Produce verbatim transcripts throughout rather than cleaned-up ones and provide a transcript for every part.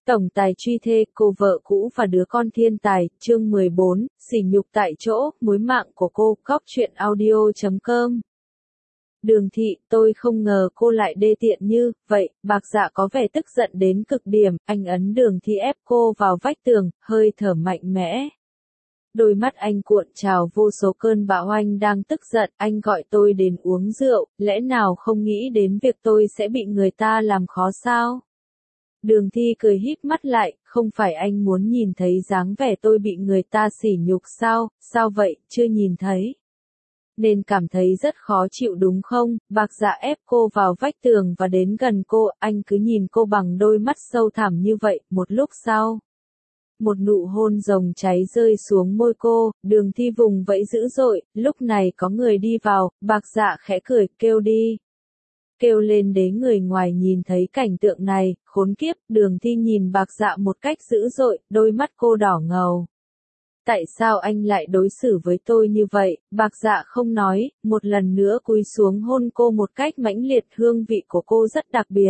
Tổng tài truy thê, cô vợ cũ và đứa con thiên tài, chương mười bốn, sỉ nhục tại chỗ, mối mạng của cô, góc truyện audio chấm com. Đường Thị, tôi không ngờ cô lại đê tiện như vậy, Bạc Dạ có vẻ tức giận đến cực điểm, anh ấn Đường Thị ép cô vào vách tường, hơi thở mạnh mẽ. Đôi mắt anh cuộn trào vô số cơn bão, anh đang tức giận, anh gọi tôi đến uống rượu, lẽ nào không nghĩ đến việc tôi sẽ bị người ta làm khó sao? Đường Thi cười híp mắt lại, không phải anh muốn nhìn thấy dáng vẻ tôi bị người ta sỉ nhục sao, sao vậy, chưa nhìn thấy. Nên cảm thấy rất khó chịu đúng không? Bạc Dạ ép cô vào vách tường và đến gần cô, anh cứ nhìn cô bằng đôi mắt sâu thẳm như vậy, một lúc sau. Một nụ hôn rồng cháy rơi xuống môi cô, Đường Thi vùng vẫy dữ dội, lúc này có người đi vào, Bạc Dạ khẽ cười, kêu đi. Kêu lên để người ngoài nhìn thấy cảnh tượng này, khốn kiếp, Đường Thi nhìn Bạc Dạ một cách dữ dội, đôi mắt cô đỏ ngầu. Tại sao anh lại đối xử với tôi như vậy? Bạc Dạ không nói, một lần nữa cúi xuống hôn cô một cách mãnh liệt, hương vị của cô rất đặc biệt.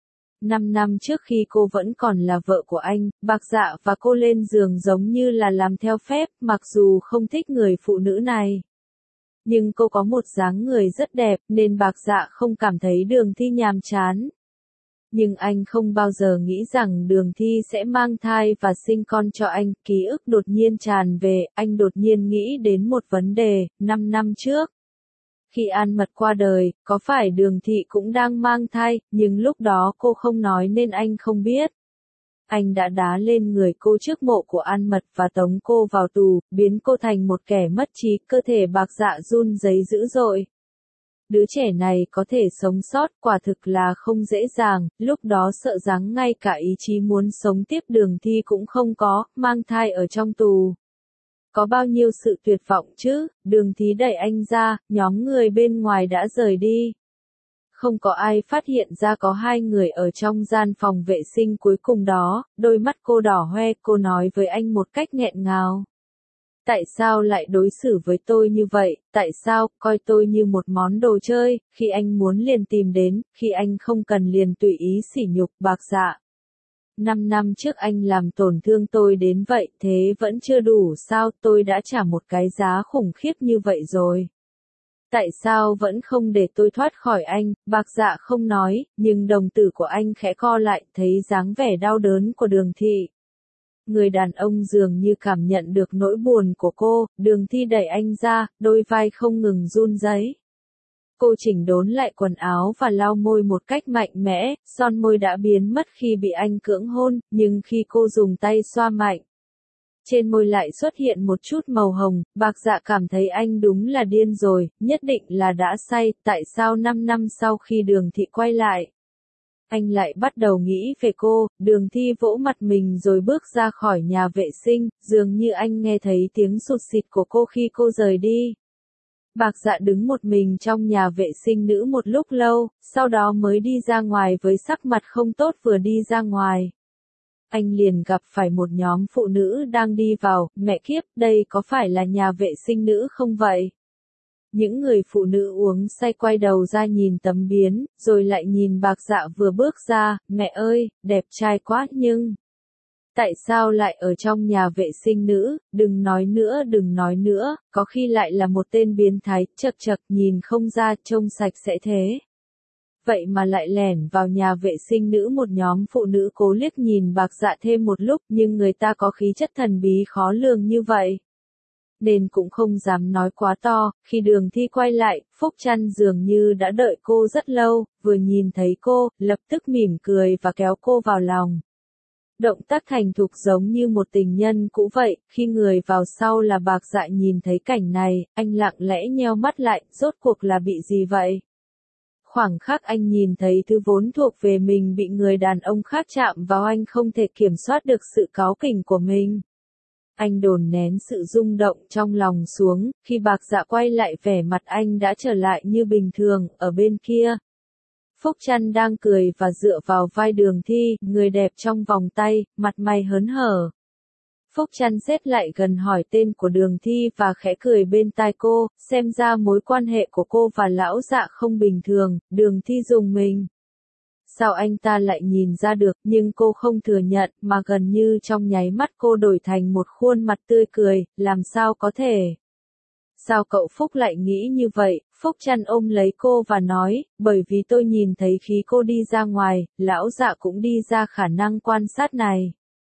Năm năm trước khi cô vẫn còn là vợ của anh, Bạc Dạ và cô lên giường giống như là làm theo phép, mặc dù không thích người phụ nữ này. Nhưng cô có một dáng người rất đẹp, nên Bạc Dạ không cảm thấy Đường Thi nhàm chán. Nhưng anh không bao giờ nghĩ rằng Đường Thi sẽ mang thai và sinh con cho anh, ký ức đột nhiên tràn về, anh đột nhiên nghĩ đến một vấn đề, năm năm trước. Khi An Mật qua đời, có phải Đường Thị cũng đang mang thai, nhưng lúc đó cô không nói nên anh không biết. Anh đã đá lên người cô trước mộ của An Mật và tống cô vào tù, biến cô thành một kẻ mất trí, cơ thể Bạc Dạ run rẩy dữ dội. Đứa trẻ này có thể sống sót, quả thực là không dễ dàng, lúc đó sợ rằng ngay cả ý chí muốn sống tiếp Đường Thi cũng không có, mang thai ở trong tù. Có bao nhiêu sự tuyệt vọng chứ? Đường Thi đẩy anh ra, nhóm người bên ngoài đã rời đi. Không có ai phát hiện ra có hai người ở trong gian phòng vệ sinh cuối cùng đó, đôi mắt cô đỏ hoe, cô nói với anh một cách nghẹn ngào. Tại sao lại đối xử với tôi như vậy, tại sao, coi tôi như một món đồ chơi, khi anh muốn liền tìm đến, khi anh không cần liền tùy ý sỉ nhục, Bạc Dạ. Năm năm trước anh làm tổn thương tôi đến vậy, thế vẫn chưa đủ sao, tôi đã trả một cái giá khủng khiếp như vậy rồi. Tại sao vẫn không để tôi thoát khỏi anh? Bạc Dạ không nói, nhưng đồng tử của anh khẽ co lại, thấy dáng vẻ đau đớn của Đường Thị. Người đàn ông dường như cảm nhận được nỗi buồn của cô, Đường Thi đẩy anh ra, đôi vai không ngừng run rẩy. Cô chỉnh đốn lại quần áo và lau môi một cách mạnh mẽ, son môi đã biến mất khi bị anh cưỡng hôn, nhưng khi cô dùng tay xoa mạnh, trên môi lại xuất hiện một chút màu hồng, Bạc Dạ cảm thấy anh đúng là điên rồi, nhất định là đã say, tại sao năm năm sau khi Đường Thị quay lại, anh lại bắt đầu nghĩ về cô. Đường Thi vỗ mặt mình rồi bước ra khỏi nhà vệ sinh, dường như anh nghe thấy tiếng sụt sịt của cô khi cô rời đi. Bạc Dạ đứng một mình trong nhà vệ sinh nữ một lúc lâu, sau đó mới đi ra ngoài với sắc mặt không tốt. Vừa đi ra ngoài, anh liền gặp phải một nhóm phụ nữ đang đi vào, mẹ kiếp, đây có phải là nhà vệ sinh nữ không vậy? Những người phụ nữ uống say quay đầu ra nhìn tấm biến, rồi lại nhìn Bạc Dạ vừa bước ra, mẹ ơi, đẹp trai quá nhưng... Tại sao lại ở trong nhà vệ sinh nữ, đừng nói nữa đừng nói nữa, có khi lại là một tên biến thái, chật chật nhìn không ra, trông sạch sẽ thế. Vậy mà lại lẻn vào nhà vệ sinh nữ. Một nhóm phụ nữ cố liếc nhìn Bạc Dạ thêm một lúc, nhưng người ta có khí chất thần bí khó lường như vậy, nên cũng không dám nói quá to. Khi Đường Thi quay lại, Phúc Trăn dường như đã đợi cô rất lâu, vừa nhìn thấy cô, lập tức mỉm cười và kéo cô vào lòng. Động tác thành thục giống như một tình nhân cũ vậy. Khi người vào sau là Bạc Dạ nhìn thấy cảnh này, anh lặng lẽ nheo mắt lại, rốt cuộc là bị gì vậy? Khoảng khắc anh nhìn thấy thứ vốn thuộc về mình bị người đàn ông khác chạm vào, anh không thể kiểm soát được sự cáu kỉnh của mình. Anh đồn nén sự rung động trong lòng xuống, khi Bạc Dạ quay lại vẻ mặt anh đã trở lại như bình thường. Ở bên kia, Phúc Trăn đang cười và dựa vào vai Đường Thi, người đẹp trong vòng tay, mặt mày hớn hở. Phúc Trăn xếp lại gần hỏi tên của Đường Thi và khẽ cười bên tai cô, xem ra mối quan hệ của cô và lão Dạ không bình thường. Đường Thi rùng mình. Sao anh ta lại nhìn ra được, nhưng cô không thừa nhận, mà gần như trong nháy mắt cô đổi thành một khuôn mặt tươi cười, làm sao có thể? Sao cậu Phúc lại nghĩ như vậy? Phúc Trăn ôm lấy cô và nói, bởi vì tôi nhìn thấy khi cô đi ra ngoài, lão Dạ cũng đi ra khả năng quan sát này.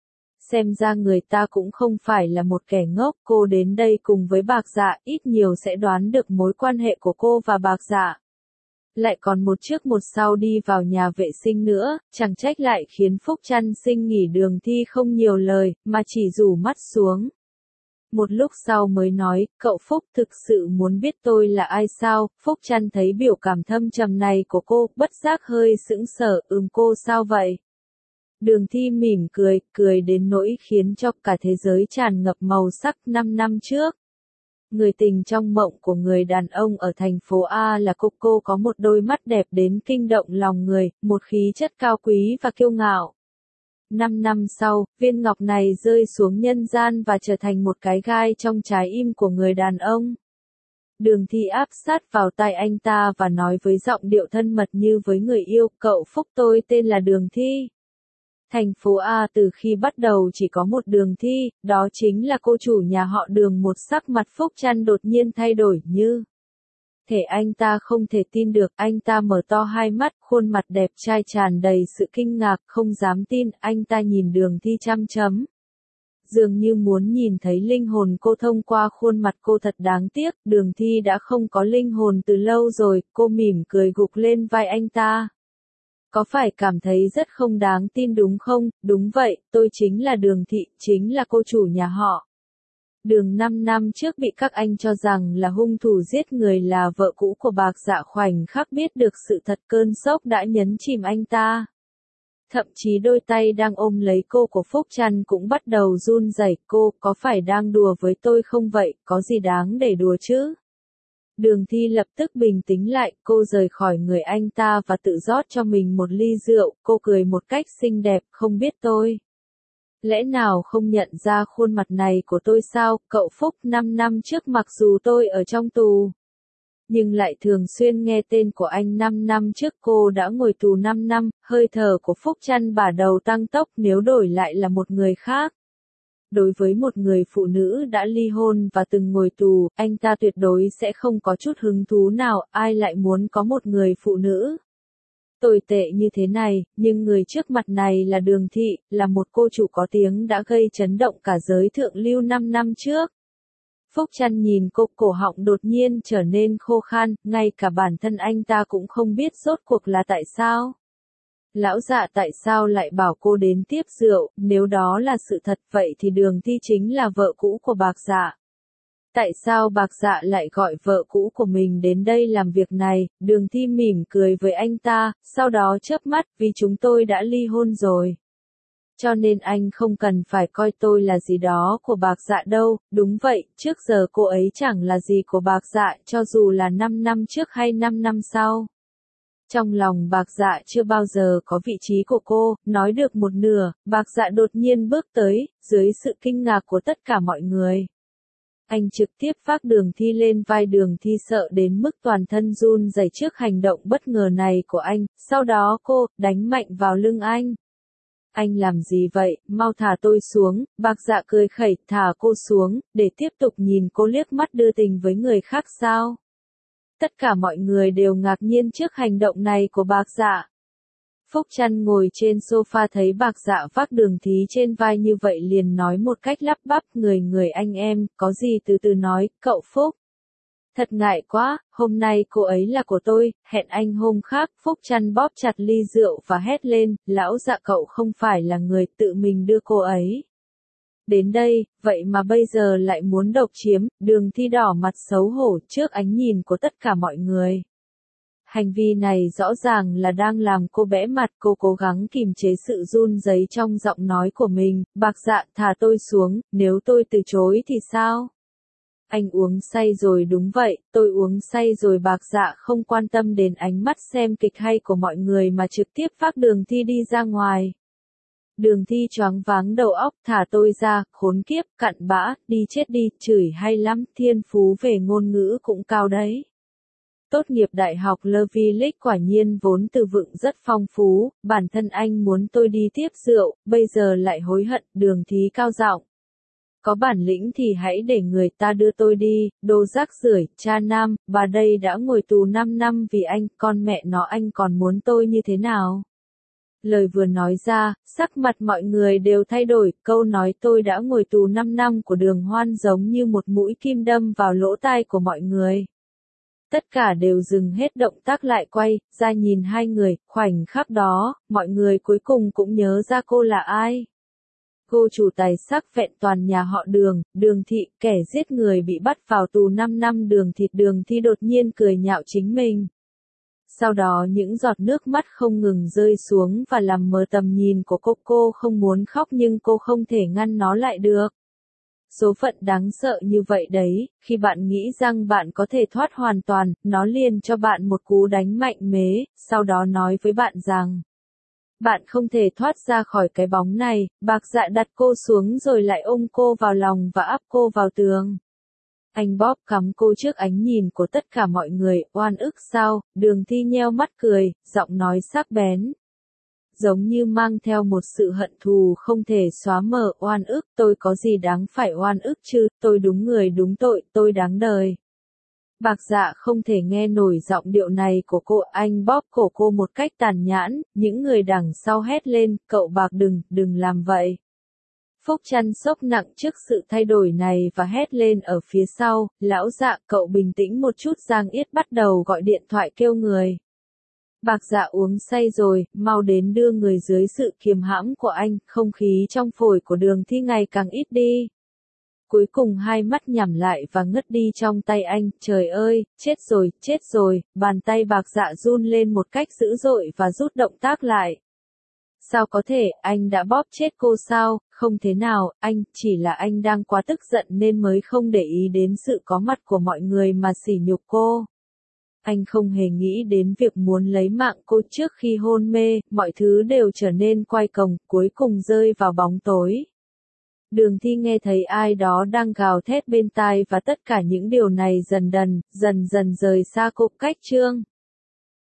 Xem ra người ta cũng không phải là một kẻ ngốc, cô đến đây cùng với Bạc Dạ, ít nhiều sẽ đoán được mối quan hệ của cô và Bạc Dạ. Lại còn một trước một sau đi vào nhà vệ sinh nữa, chẳng trách lại khiến Phúc Trăn Sinh nghỉ Đường Thi không nhiều lời, mà chỉ rủ mắt xuống. Một lúc sau mới nói, cậu Phúc thực sự muốn biết tôi là ai sao? Phúc Trăn thấy biểu cảm thâm trầm này của cô, bất giác hơi sững sờ, ừm cô sao vậy? Đường Thi mỉm cười, cười đến nỗi khiến cho cả thế giới tràn ngập màu sắc. Năm năm trước, người tình trong mộng của người đàn ông ở thành phố A là cô. Cô có một đôi mắt đẹp đến kinh động lòng người, một khí chất cao quý và kiêu ngạo. Năm năm sau, viên ngọc này rơi xuống nhân gian và trở thành một cái gai trong trái im của người đàn ông. Đường Thi áp sát vào tai anh ta và nói với giọng điệu thân mật như với người yêu, cậu Phúc tôi tên là Đường Thi. Thành phố A từ khi bắt đầu chỉ có một Đường Thi, đó chính là cô chủ nhà họ Đường. Một sắc mặt Phúc Trăn đột nhiên thay đổi như thể anh ta không thể tin được, anh ta mở to hai mắt, khuôn mặt đẹp trai tràn đầy sự kinh ngạc, không dám tin, anh ta nhìn Đường Thi chăm chấm. Dường như muốn nhìn thấy linh hồn cô thông qua khuôn mặt cô. Thật đáng tiếc, Đường Thi đã không có linh hồn từ lâu rồi, cô mỉm cười gục lên vai anh ta. Có phải cảm thấy rất không đáng tin đúng không? Đúng vậy, tôi chính là Đường Thị, chính là cô chủ nhà họ Đường. Năm năm trước bị các anh cho rằng là hung thủ giết người là vợ cũ của Bạc Dạ, khoảnh khắc biết được sự thật cơn sốc đã nhấn chìm anh ta. Thậm chí đôi tay đang ôm lấy cô của Phúc Trăn cũng bắt đầu run rẩy. Cô, có phải đang đùa với tôi không vậy, có gì đáng để đùa chứ? Đường Thi lập tức bình tĩnh lại, cô rời khỏi người anh ta và tự rót cho mình một ly rượu, cô cười một cách xinh đẹp, không biết tôi. Lẽ nào không nhận ra khuôn mặt này của tôi sao, cậu Phúc? Năm năm trước mặc dù tôi ở trong tù, nhưng lại thường xuyên nghe tên của anh. Năm năm trước cô đã ngồi tù năm năm, hơi thở của Phúc Trăn bả đầu tăng tốc. Nếu đổi lại là một người khác, đối với một người phụ nữ đã ly hôn và từng ngồi tù, anh ta tuyệt đối sẽ không có chút hứng thú nào, ai lại muốn có một người phụ nữ tồi tệ như thế này, nhưng người trước mặt này là Đường Thị, là một cô chủ có tiếng đã gây chấn động cả giới thượng lưu năm năm trước. Phúc Trăn nhìn cô, cổ họng đột nhiên trở nên khô khan, ngay cả bản thân anh ta cũng không biết rốt cuộc là tại sao. Lão Dạ tại sao lại bảo cô đến tiếp rượu, nếu đó là sự thật vậy thì Đường Thi chính là vợ cũ của Bạc Dạ. Tại sao Bạc Dạ lại gọi vợ cũ của mình đến đây làm việc này? Đường Thi mỉm cười với anh ta, sau đó chớp mắt, vì chúng tôi đã ly hôn rồi. Cho nên anh không cần phải coi tôi là gì đó của Bạc Dạ đâu. Đúng vậy, trước giờ cô ấy chẳng là gì của Bạc Dạ, cho dù là năm năm trước hay năm năm sau. Trong lòng Bạc Dạ chưa bao giờ có vị trí của cô. Nói được một nửa, Bạc Dạ đột nhiên bước tới, dưới sự kinh ngạc của tất cả mọi người. Anh trực tiếp vác Đường Thi lên vai. Đường Thi sợ đến mức toàn thân run rẩy trước hành động bất ngờ này của anh, sau đó cô đánh mạnh vào lưng anh. Anh làm gì vậy, mau thả tôi xuống. Bạc Dạ cười khẩy, thả cô xuống, để tiếp tục nhìn cô liếc mắt đưa tình với người khác sao? Tất cả mọi người đều ngạc nhiên trước hành động này của Bạc Dạ. Phúc Trăn ngồi trên sofa thấy Bạc Dạ vác Đường Thi trên vai như vậy liền nói một cách lắp bắp, người người anh em, có gì từ từ nói, cậu Phúc. Thật ngại quá, hôm nay cô ấy là của tôi, hẹn anh hôm khác. Phúc Trăn bóp chặt ly rượu và hét lên, lão Dạ cậu không phải là người tự mình đưa cô ấy đến đây, vậy mà bây giờ lại muốn độc chiếm. Đường Thi đỏ mặt xấu hổ trước ánh nhìn của tất cả mọi người. Hành vi này rõ ràng là đang làm cô bẽ mặt. Cô cố gắng kìm chế sự run rẩy trong giọng nói của mình. Bạc Dạ, thả tôi xuống, nếu tôi từ chối thì sao? Anh uống say rồi. Đúng vậy, tôi uống say rồi. Bạc Dạ không quan tâm đến ánh mắt xem kịch hay của mọi người mà trực tiếp vác Đường Thi đi ra ngoài. Đường Thi choáng váng đầu óc, thả tôi ra, khốn kiếp, cặn bã, đi chết đi, chửi hay lắm, thiên phú về ngôn ngữ cũng cao đấy. Tốt nghiệp đại học Levy League quả nhiên vốn từ vựng rất phong phú, bản thân anh muốn tôi đi tiếp rượu, bây giờ lại hối hận, Đường Thí cao giọng. Có bản lĩnh thì hãy để người ta đưa tôi đi, đồ rác rưởi, cha nam, bà đây đã ngồi tù năm năm vì anh, con mẹ nó anh còn muốn tôi như thế nào? Lời vừa nói ra, sắc mặt mọi người đều thay đổi, câu nói tôi đã ngồi tù năm năm của Đường Hoan giống như một mũi kim đâm vào lỗ tai của mọi người. Tất cả đều dừng hết động tác lại quay, ra nhìn hai người, khoảnh khắc đó, mọi người cuối cùng cũng nhớ ra cô là ai. Cô chủ tài sắc vẹn toàn nhà họ Đường, Đường Thị, kẻ giết người bị bắt vào tù năm năm. Đường Thịt Đường Thi đột nhiên cười nhạo chính mình. Sau đó những giọt nước mắt không ngừng rơi xuống và làm mờ tầm nhìn của cô. Cô không muốn khóc nhưng cô không thể ngăn nó lại được. Số phận đáng sợ như vậy đấy, khi bạn nghĩ rằng bạn có thể thoát hoàn toàn, nó liền cho bạn một cú đánh mạnh mẽ, sau đó nói với bạn rằng bạn không thể thoát ra khỏi cái bóng này. Bạc Dạ đặt cô xuống rồi lại ôm cô vào lòng và áp cô vào tường. Anh Bob cắm cô trước ánh nhìn của tất cả mọi người, oan ức sao? Đường Thi nheo mắt cười, giọng nói sắc bén. Giống như mang theo một sự hận thù không thể xóa mờ. Oan ức, tôi có gì đáng phải oan ức chứ, tôi đúng người đúng tội, tôi đáng đời. Bạc Dạ không thể nghe nổi giọng điệu này của cô, anh bóp cổ cô một cách tàn nhẫn, những người đằng sau hét lên, cậu Bạc đừng, đừng làm vậy. Phúc Trăn sốc nặng trước sự thay đổi này và hét lên ở phía sau, lão Dạ, cậu bình tĩnh một chút. Giang Yết bắt đầu gọi điện thoại kêu người. Bạc Dạ uống say rồi, mau đến đưa người dưới sự kiềm hãm của anh, không khí trong phổi của Đường Thi ngày càng ít đi. Cuối cùng hai mắt nhắm lại và ngất đi trong tay anh, trời ơi, chết rồi, chết rồi, bàn tay Bạc Dạ run lên một cách dữ dội và rút động tác lại. Sao có thể, anh đã bóp chết cô sao? Không thế nào, anh, chỉ là anh đang quá tức giận nên mới không để ý đến sự có mặt của mọi người mà sỉ nhục cô. Anh không hề nghĩ đến việc muốn lấy mạng cô trước khi hôn mê, mọi thứ đều trở nên quay cuồng, cuối cùng rơi vào bóng tối. Đường Thi nghe thấy ai đó đang gào thét bên tai và tất cả những điều này dần dần, dần dần rời xa cô. Cách chương